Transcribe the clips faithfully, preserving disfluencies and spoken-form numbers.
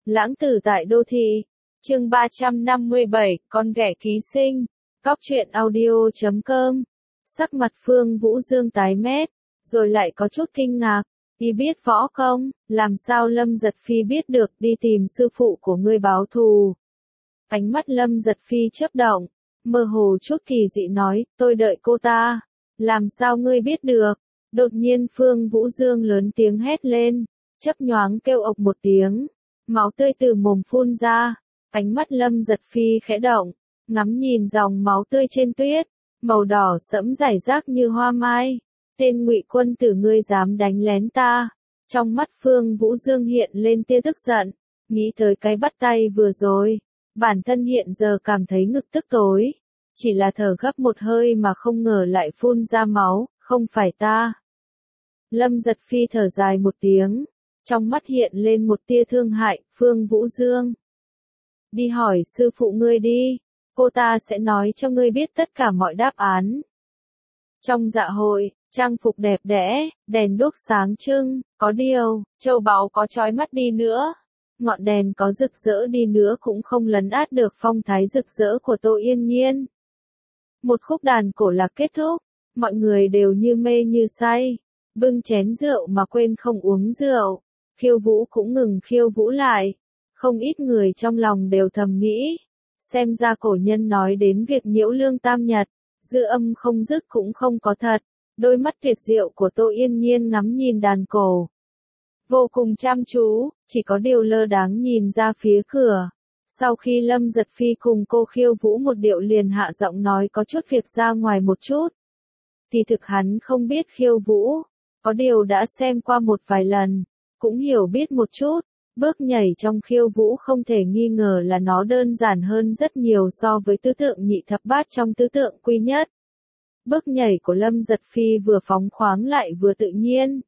Lãng tử tại đô thị. Chương ba trăm năm mươi bảy, con ghẻ ký sinh. Cóc truyện audio chấm com. Sắc mặt Phương Vũ Dương tái mét, rồi lại có chút kinh ngạc. Y biết võ công, làm sao Lâm Giật Phi biết được đi tìm sư phụ của ngươi báo thù. Ánh mắt Lâm Giật Phi chớp động, mơ hồ chút kỳ dị nói, tôi đợi cô ta. Làm sao ngươi biết được? Đột nhiên Phương Vũ Dương lớn tiếng hét lên, chớp nhoáng kêu ộc một tiếng, máu tươi từ mồm phun ra. Ánh mắt Lâm Giật Phi khẽ động, ngắm nhìn dòng máu tươi trên tuyết, màu đỏ sẫm rải rác như hoa mai. Tên Ngụy quân tử, ngươi dám đánh lén ta? Trong mắt Phương Vũ Dương hiện lên tia tức giận, nghĩ tới cái bắt tay vừa rồi, bản thân hiện giờ cảm thấy ngực tức tối, chỉ là thở gấp một hơi mà không ngờ lại phun ra máu, không phải ta. Lâm Giật Phi thở dài một tiếng, trong mắt hiện lên một tia thương hại. Phương Vũ Dương, đi hỏi sư phụ ngươi đi, cô ta sẽ nói cho ngươi biết tất cả mọi đáp án. Trong dạ hội, trang phục đẹp đẽ, đèn đuốc sáng trưng, có điều, châu báu có chói mắt đi nữa, ngọn đèn có rực rỡ đi nữa cũng không lấn át được phong thái rực rỡ của Tô Yên Nhiên. Một khúc đàn cổ lạc kết thúc, mọi người đều như mê như say, bưng chén rượu mà quên không uống rượu, khiêu vũ cũng ngừng khiêu vũ lại. Không ít người trong lòng đều thầm nghĩ, xem ra cổ nhân nói đến việc nhiễu lương tam nhật, dư âm không dứt cũng không có thật. Đôi mắt tuyệt diệu của Tô Yên Nhiên ngắm nhìn đàn cổ, vô cùng chăm chú, chỉ có điều lơ đáng nhìn ra phía cửa. Sau khi Lâm Giật Phi cùng cô khiêu vũ một điệu liền hạ giọng nói có chút việc ra ngoài một chút. Thì thực hắn không biết khiêu vũ, có điều đã xem qua một vài lần, cũng hiểu biết một chút. Bước nhảy trong khiêu vũ không thể nghi ngờ là nó đơn giản hơn rất nhiều so với tứ tượng nhị thập bát trong tứ tượng quy nhất. Bước nhảy của Lâm Giật Phi vừa phóng khoáng lại vừa tự nhiên,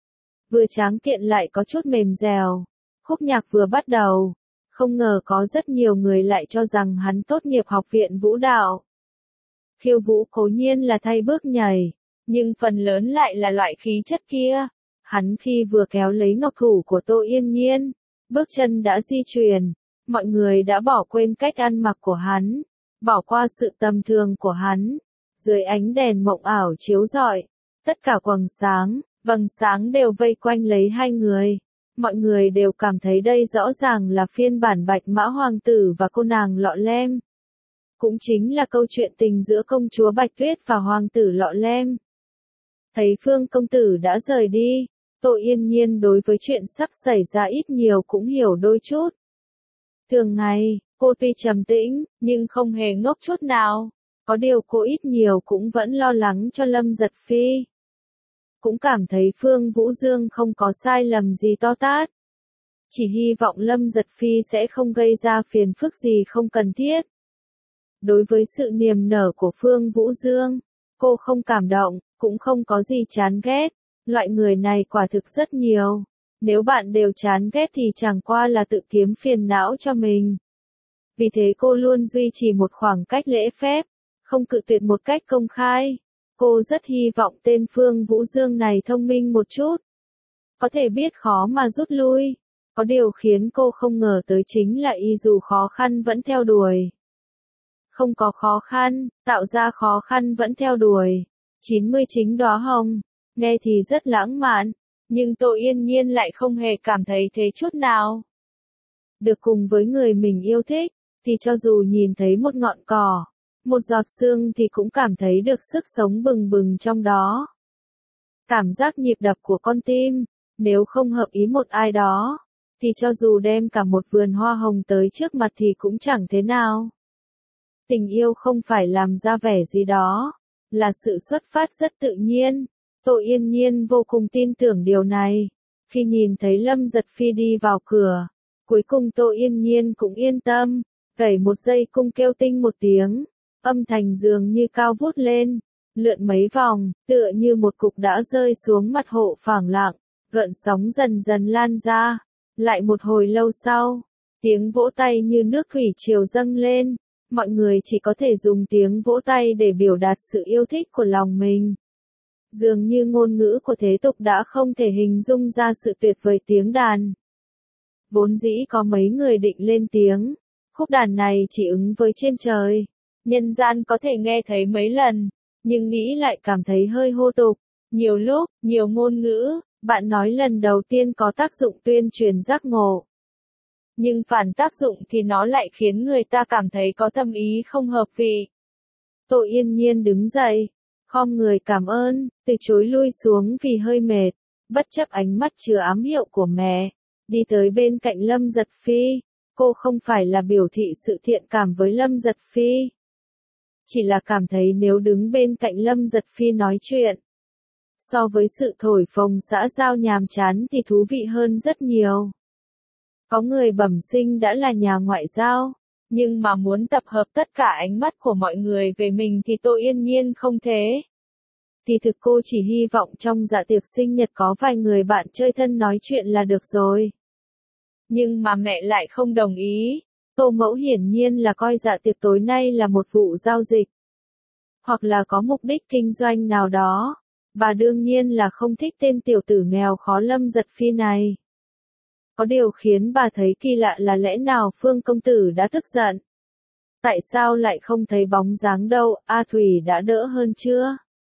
vừa tráng kiện lại có chút mềm dẻo. Khúc nhạc vừa bắt đầu, không ngờ có rất nhiều người lại cho rằng hắn tốt nghiệp học viện vũ đạo. Khiêu vũ cố nhiên là thay bước nhảy, nhưng phần lớn lại là loại khí chất kia. Hắn khi vừa kéo lấy ngọc thủ của Tô Yên Nhiên, bước chân đã di chuyển, mọi người đã bỏ quên cách ăn mặc của hắn, bỏ qua sự tầm thường của hắn. Dưới ánh đèn mộng ảo chiếu rọi, tất cả quầng sáng, vầng sáng đều vây quanh lấy hai người. Mọi người đều cảm thấy đây rõ ràng là phiên bản Bạch Mã Hoàng tử và cô nàng Lọ Lem. Cũng chính là câu chuyện tình giữa công chúa Bạch Tuyết và Hoàng tử Lọ Lem. Thấy Phương công tử đã rời đi, Tô Yên Nhiên đối với chuyện sắp xảy ra ít nhiều cũng hiểu đôi chút. Thường ngày, cô tuy trầm tĩnh, nhưng không hề ngốc chút nào. Có điều cô ít nhiều cũng vẫn lo lắng cho Lâm Giật Phi. Cũng cảm thấy Phương Vũ Dương không có sai lầm gì to tát. Chỉ hy vọng Lâm Giật Phi sẽ không gây ra phiền phức gì không cần thiết. Đối với sự niềm nở của Phương Vũ Dương, cô không cảm động, cũng không có gì chán ghét. Loại người này quả thực rất nhiều. Nếu bạn đều chán ghét thì chẳng qua là tự kiếm phiền não cho mình. Vì thế cô luôn duy trì một khoảng cách lễ phép, không cự tuyệt một cách công khai. Cô rất hy vọng tên Phương Vũ Dương này thông minh một chút, có thể biết khó mà rút lui. Có điều khiến cô không ngờ tới chính là y dù khó khăn vẫn theo đuổi. Không có khó khăn, tạo ra khó khăn vẫn theo đuổi. chín mươi chín đóa hồng, nghe thì rất lãng mạn, nhưng Tô Yên Nhiên lại không hề cảm thấy thế chút nào. Được cùng với người mình yêu thích, thì cho dù nhìn thấy một ngọn cỏ, một giọt sương thì cũng cảm thấy được sức sống bừng bừng trong đó. Cảm giác nhịp đập của con tim, nếu không hợp ý một ai đó, thì cho dù đem cả một vườn hoa hồng tới trước mặt thì cũng chẳng thế nào. Tình yêu không phải làm ra vẻ gì đó, là sự xuất phát rất tự nhiên. Tô Yên Nhiên vô cùng tin tưởng điều này. Khi nhìn thấy Lâm Giật Phi đi vào cửa, cuối cùng Tô Yên Nhiên cũng yên tâm, gảy một dây cung kêu tinh một tiếng. Âm thanh dường như cao vút lên, lượn mấy vòng, tựa như một cục đã rơi xuống mặt hộ phẳng lặng, gợn sóng dần dần lan ra. Lại một hồi lâu sau, tiếng vỗ tay như nước thủy triều dâng lên, mọi người chỉ có thể dùng tiếng vỗ tay để biểu đạt sự yêu thích của lòng mình. Dường như ngôn ngữ của thế tục đã không thể hình dung ra sự tuyệt vời tiếng đàn. Vốn dĩ có mấy người định lên tiếng, khúc đàn này chỉ ứng với trên trời, nhân gian có thể nghe thấy mấy lần, nhưng nghĩ lại cảm thấy hơi hô tục. Nhiều lúc, nhiều ngôn ngữ, bạn nói lần đầu tiên có tác dụng tuyên truyền giác ngộ. Nhưng phản tác dụng thì nó lại khiến người ta cảm thấy có thâm ý không hợp vị. Tô Yên Nhiên đứng dậy, khom người cảm ơn, từ chối lui xuống vì hơi mệt, bất chấp ánh mắt chứa ám hiệu của mẹ, đi tới bên cạnh Lâm Giật Phi. Cô không phải là biểu thị sự thiện cảm với Lâm Giật Phi. Chỉ là cảm thấy nếu đứng bên cạnh Lâm Giật Phi nói chuyện, so với sự thổi phồng xã giao nhàm chán thì thú vị hơn rất nhiều. Có người bẩm sinh đã là nhà ngoại giao, nhưng mà muốn tập hợp tất cả ánh mắt của mọi người về mình thì Tô Yên Nhiên không thế. Thì thực cô chỉ hy vọng trong dạ tiệc sinh nhật có vài người bạn chơi thân nói chuyện là được rồi. Nhưng mà mẹ lại không đồng ý. Tô Mẫu hiển nhiên là coi dạ tiệc tối nay là một vụ giao dịch, hoặc là có mục đích kinh doanh nào đó. Bà đương nhiên là không thích tên tiểu tử nghèo khó Lâm Giật Phi này. Có điều khiến bà thấy kỳ lạ là lẽ nào Phương công tử đã tức giận? Tại sao lại không thấy bóng dáng đâu, A Thủy đã đỡ hơn chưa?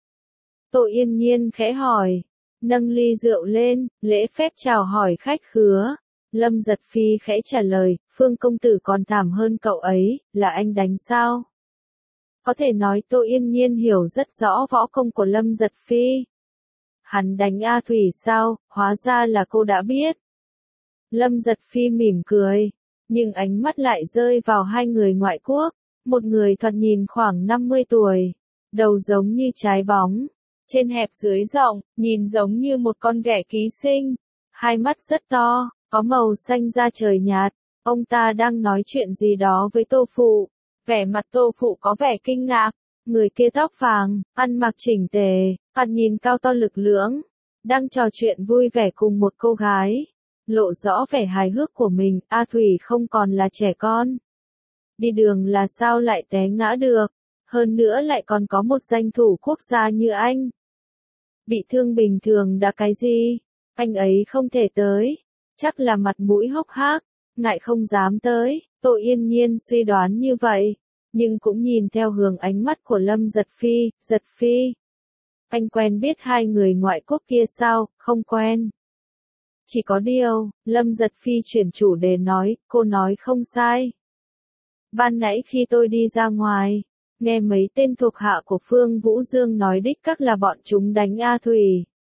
Tô Yên Nhiên khẽ hỏi, nâng ly rượu lên, lễ phép chào hỏi khách khứa. Lâm Giật Phi khẽ trả lời, Phương công tử còn thảm hơn cậu ấy, là anh đánh sao? Có thể nói Tô Yên Nhiên hiểu rất rõ võ công của Lâm Giật Phi. Hắn đánh A Thủy sao, hóa ra là cô đã biết. Lâm Giật Phi mỉm cười, nhưng ánh mắt lại rơi vào hai người ngoại quốc, một người thoạt nhìn khoảng năm mươi tuổi, đầu giống như trái bóng, trên hẹp dưới rộng, nhìn giống như một con ghẻ ký sinh, hai mắt rất to, có màu xanh da trời nhạt, ông ta đang nói chuyện gì đó với Tô Phụ, vẻ mặt Tô Phụ có vẻ kinh ngạc, người kia tóc vàng, ăn mặc chỉnh tề, mặt nhìn cao to lực lưỡng, đang trò chuyện vui vẻ cùng một cô gái. Lộ rõ vẻ hài hước của mình, A Thủy không còn là trẻ con. Đi đường là sao lại té ngã được, hơn nữa lại còn có một danh thủ quốc gia như anh. Bị thương bình thường đã cái gì, anh ấy không thể tới, chắc là mặt mũi hốc hác, ngại không dám tới, Tô Yên Nhiên suy đoán như vậy, nhưng cũng nhìn theo hướng ánh mắt của Lâm Giật Phi, Giật Phi. Anh quen biết hai người ngoại quốc kia sao, không quen. Chỉ có điều, Lâm Giật Phi chuyển chủ đề nói, cô nói không sai. Ban nãy khi tôi đi ra ngoài, nghe mấy tên thuộc hạ của Phương Vũ Dương nói đích các là bọn chúng đánh A Thủy.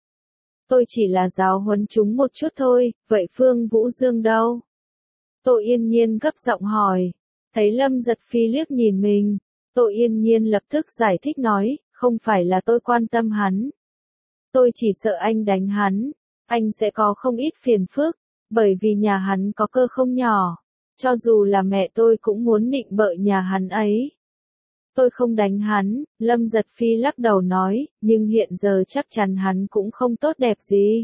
Tôi chỉ là giáo huấn chúng một chút thôi, vậy Phương Vũ Dương đâu? Tô Yên Nhiên gấp giọng hỏi, thấy Lâm Giật Phi liếc nhìn mình, Tô Yên Nhiên lập tức giải thích nói, không phải là tôi quan tâm hắn. Tôi chỉ sợ anh đánh hắn. Anh sẽ có không ít phiền phức, bởi vì nhà hắn có cơ không nhỏ, cho dù là mẹ tôi cũng muốn nịnh bợ nhà hắn ấy. Tôi không đánh hắn, Lâm Giật Phi lắc đầu nói, nhưng hiện giờ chắc chắn hắn cũng không tốt đẹp gì.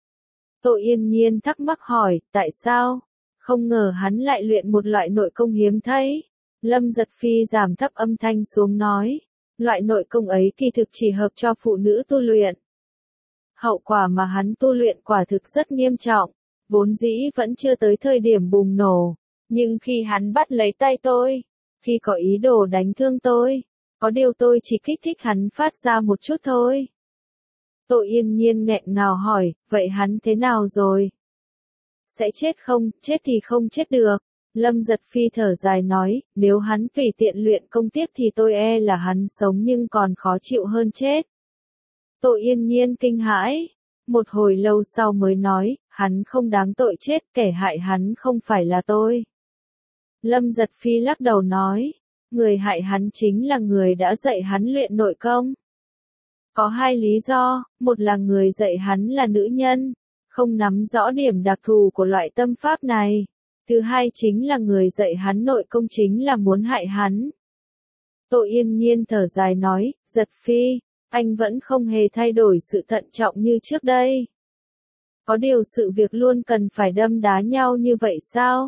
Tô Yên Nhiên thắc mắc hỏi, tại sao? Không ngờ hắn lại luyện một loại nội công hiếm thấy. Lâm Giật Phi giảm thấp âm thanh xuống nói, loại nội công ấy kỳ thực chỉ hợp cho phụ nữ tu luyện. Hậu quả mà hắn tu luyện quả thực rất nghiêm trọng, vốn dĩ vẫn chưa tới thời điểm bùng nổ, nhưng khi hắn bắt lấy tay tôi, khi có ý đồ đánh thương tôi, có điều tôi chỉ kích thích hắn phát ra một chút thôi. Tô Yên Nhiên nghẹn ngào hỏi, vậy hắn thế nào rồi? Sẽ chết không, chết thì không chết được. Lâm Giật Phi thở dài nói, nếu hắn tùy tiện luyện công tiếp thì tôi e là hắn sống nhưng còn khó chịu hơn chết. Tô Yên Nhiên kinh hãi, một hồi lâu sau mới nói, hắn không đáng tội chết, kẻ hại hắn không phải là tôi. Lâm Giật Phi lắc đầu nói, người hại hắn chính là người đã dạy hắn luyện nội công. Có hai lý do, một là người dạy hắn là nữ nhân, không nắm rõ điểm đặc thù của loại tâm pháp này. Thứ hai chính là người dạy hắn nội công chính là muốn hại hắn. Tô Yên Nhiên thở dài nói, Giật Phi, anh vẫn không hề thay đổi sự thận trọng như trước đây. Có điều sự việc luôn cần phải đâm đá nhau như vậy sao?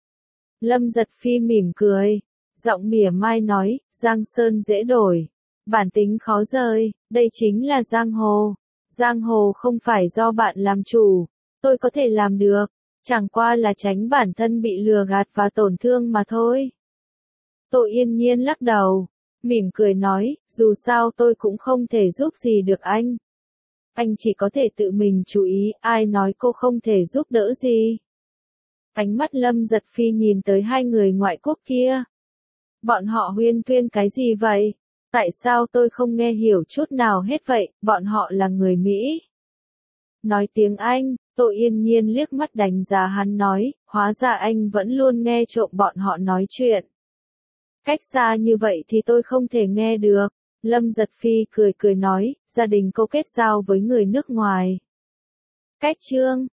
Lâm Giật Phi mỉm cười, giọng mỉa mai nói, Giang Sơn dễ đổi, bản tính khó rời, đây chính là giang hồ. Giang hồ không phải do bạn làm chủ, tôi có thể làm được, Chẳng qua là tránh bản thân bị lừa gạt và tổn thương mà thôi. Tô Yên Nhiên lắc đầu, mỉm cười nói, dù sao tôi cũng không thể giúp gì được anh. Anh chỉ có thể tự mình chú ý, ai nói cô không thể giúp đỡ gì. Ánh mắt Lâm Giật Phi nhìn tới hai người ngoại quốc kia. Bọn họ huyên thuyên cái gì vậy? Tại sao tôi không nghe hiểu chút nào hết vậy, bọn họ là người Mỹ. Nói tiếng Anh, Tô Yên Nhiên liếc mắt đánh giá hắn nói, hóa ra anh vẫn luôn nghe trộm bọn họ nói chuyện. Cách xa như vậy thì tôi không thể nghe được. Lâm Giật Phi cười cười nói, gia đình cô kết giao với người nước ngoài. Cách chương